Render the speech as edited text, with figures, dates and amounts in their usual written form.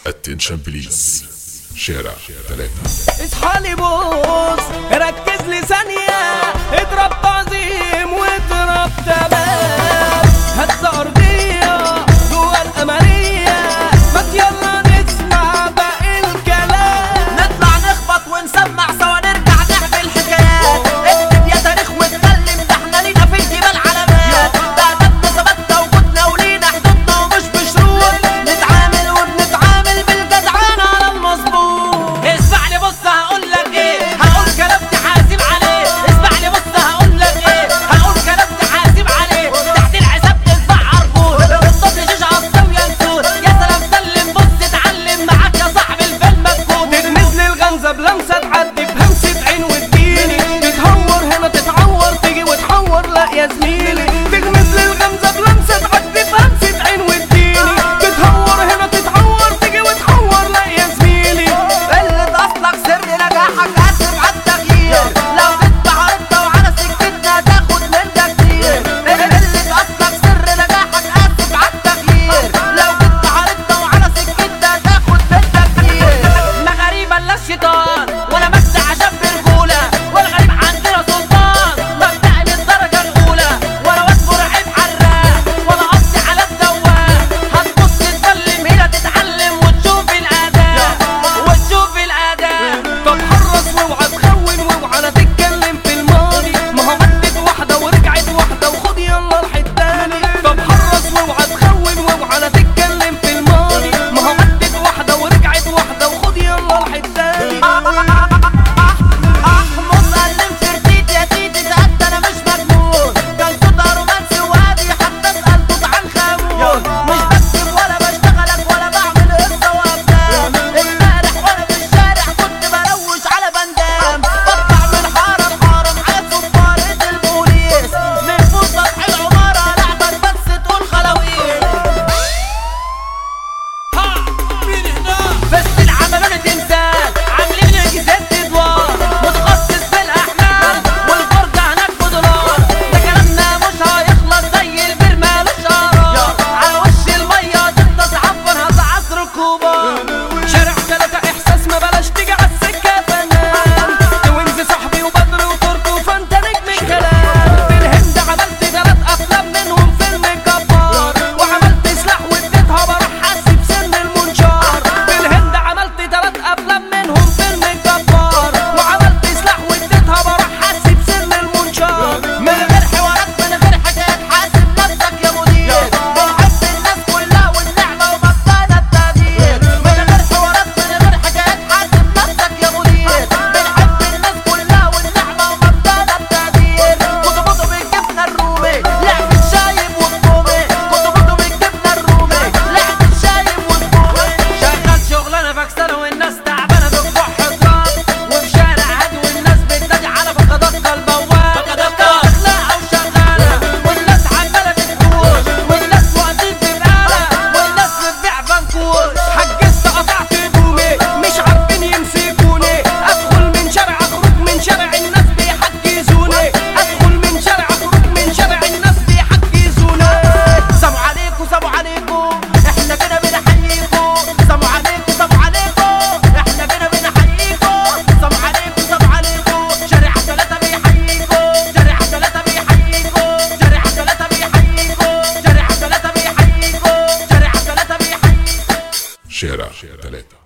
اتنشن بليز. شارع 3. اصحى لي بص ركز لي ثانية، اضرب تعظيم واضرب تمام، هز أرضية جوا القمرية، ما يلا نسمع باقي الكلام، نطلع نخبط ونسمع سوا نرجع نعمل حكايات، اكتب يا تاريخ واتكلم، ده احنا لينا في الجبال علامات، ده دمنا ثبتنا وجودنا ولينا حدودنا ومش بشروط، نتعامل وبنتعامل بالجدعان على المظبوط. اسمعني بص هقولك ايه، هقول كلام تحاسب عليه، اسمعني بص هقولك ايه، هقول كلام تحاسب عليه، تحت الحساب تدفع عربون، الطفل شيش عصام ينسون، يا سلام سلم بص اتعلم معاك يا صاحبي الفيلم مكتوب. تغمز لي الغمزة بلمسة تعدي بهمسة عين وتجيلي، تتهور هنا تتعور تيجي وتحور لا يا زميلي، تغمز لي الغمزة بلمسة تعدي بهمسة عين وتجيلي، تتهور هنا تتعور تيجي وتحور لا يا زميلي. قلة أصلك سر نجاحك قدم على التغيير، لو جيت بعرضنا وعلى سكتنا تاخد منا كتير. قلة أصلك سر نجاحك قدم على التغيير، لو جيت بعرضنا وعلى سكتنا تاخد منا كتير. مغاريبة لا الشيطان ولا مجد عشان برجولة، والغريب عندنا سلطان مبدأ من الدرجة الأولى، ولا واد مرعب حراق ولا قصدي على الدواء، هتبص تسلم هنا تتعلم وتشوف الأداء وتشوف الأداء. طب حرص واوعى تخون واوعى لا تتكلم في الماضي، ما هو عدت واحدة ورجعت واحدة وخد يلا الحتاني. طب حرص واوعى تخون واوعى لا تتكلم في الماضي، ما هو عدت واحدة ورجعت واحدة وخد يلا الحتاني. احمص قلم فرتيت يا تيتي تأدى انا مش مجنون، كان صوتها رومانسي وهادي حتى اسأل توت عنخ آمون، مش بكتب ولا بشتغلك ولا بعمل قصة وافلام، امبارح وانا في الشارع كنت بروش على بندام، بطلع من حارة لحارة معايا صفارة البوليس، من فوق سطح العمارة لعبك بس تقول خلاويص. مين هنا؟ بس العملون تمثال عاملين انجازات ادوار، متخصص في الاحمال والفرجه هناك بدولار، ده كلامنا مش هيخلص زي البير مالوش قرار، على وش الميه تغطس عفن هتعص ركوبار. شارع 3 احساس ما بلاش تيجي على السكة فنان، توينز صاحبي وبدر وتركو فانت نجم الكلام. في الهند عملت 3 افلام منهم فيلم جبار، وعملت سلاح واديتها بروح حاسب سن المنشار. في الهند عملت 3 افلام منهم فيلم جبار، وعملت سلاح واديتها بروح حاسب سن المنشار. من غير حوارات من غير حكايات حاسب نفسك يا مدير، بنحب الناس كلها والنعمه ومبدأنا التقدير. من غير حوارات من غير حكايات حاسب نفسك يا مدير، بنحب الناس كلها والنعمه ومبدأنا التقدير. كنت بطلب الجبنه الرومي لعبة شايب وطومي، كنت بطلب الجبنه الرومي لعبة شايب وطومي. شغال شغلانه فاكسانه والناس تعبانه بتروح حضران، وفي شارع هادي والناس بتنادي على بكدكه البواب، اخلاقها وشغاله والناس عماله بتفوش، والناس واقفين في بقاله والناس بتبيع بنكوش. حجزت قطعت هدومي مش عارفين يمسكوني، ادخل من شارع اخرج من شارع الناس بيحجزوني، ادخل من شارع اخرج من شارع الناس بيحجزوني. سلام عليكم سلام عليكم احنا كده بنحييكم، سلام عليكم سلام عليكم احنا كده بنحييكم، سلام عليكم سلام عليكم. شارع 3 بيحييكم، شارع 3 بيحييكم، شارع 3 بيحييكم، شارع 3 بيحييكم، شارع 3 بيحييكم. شارع 3.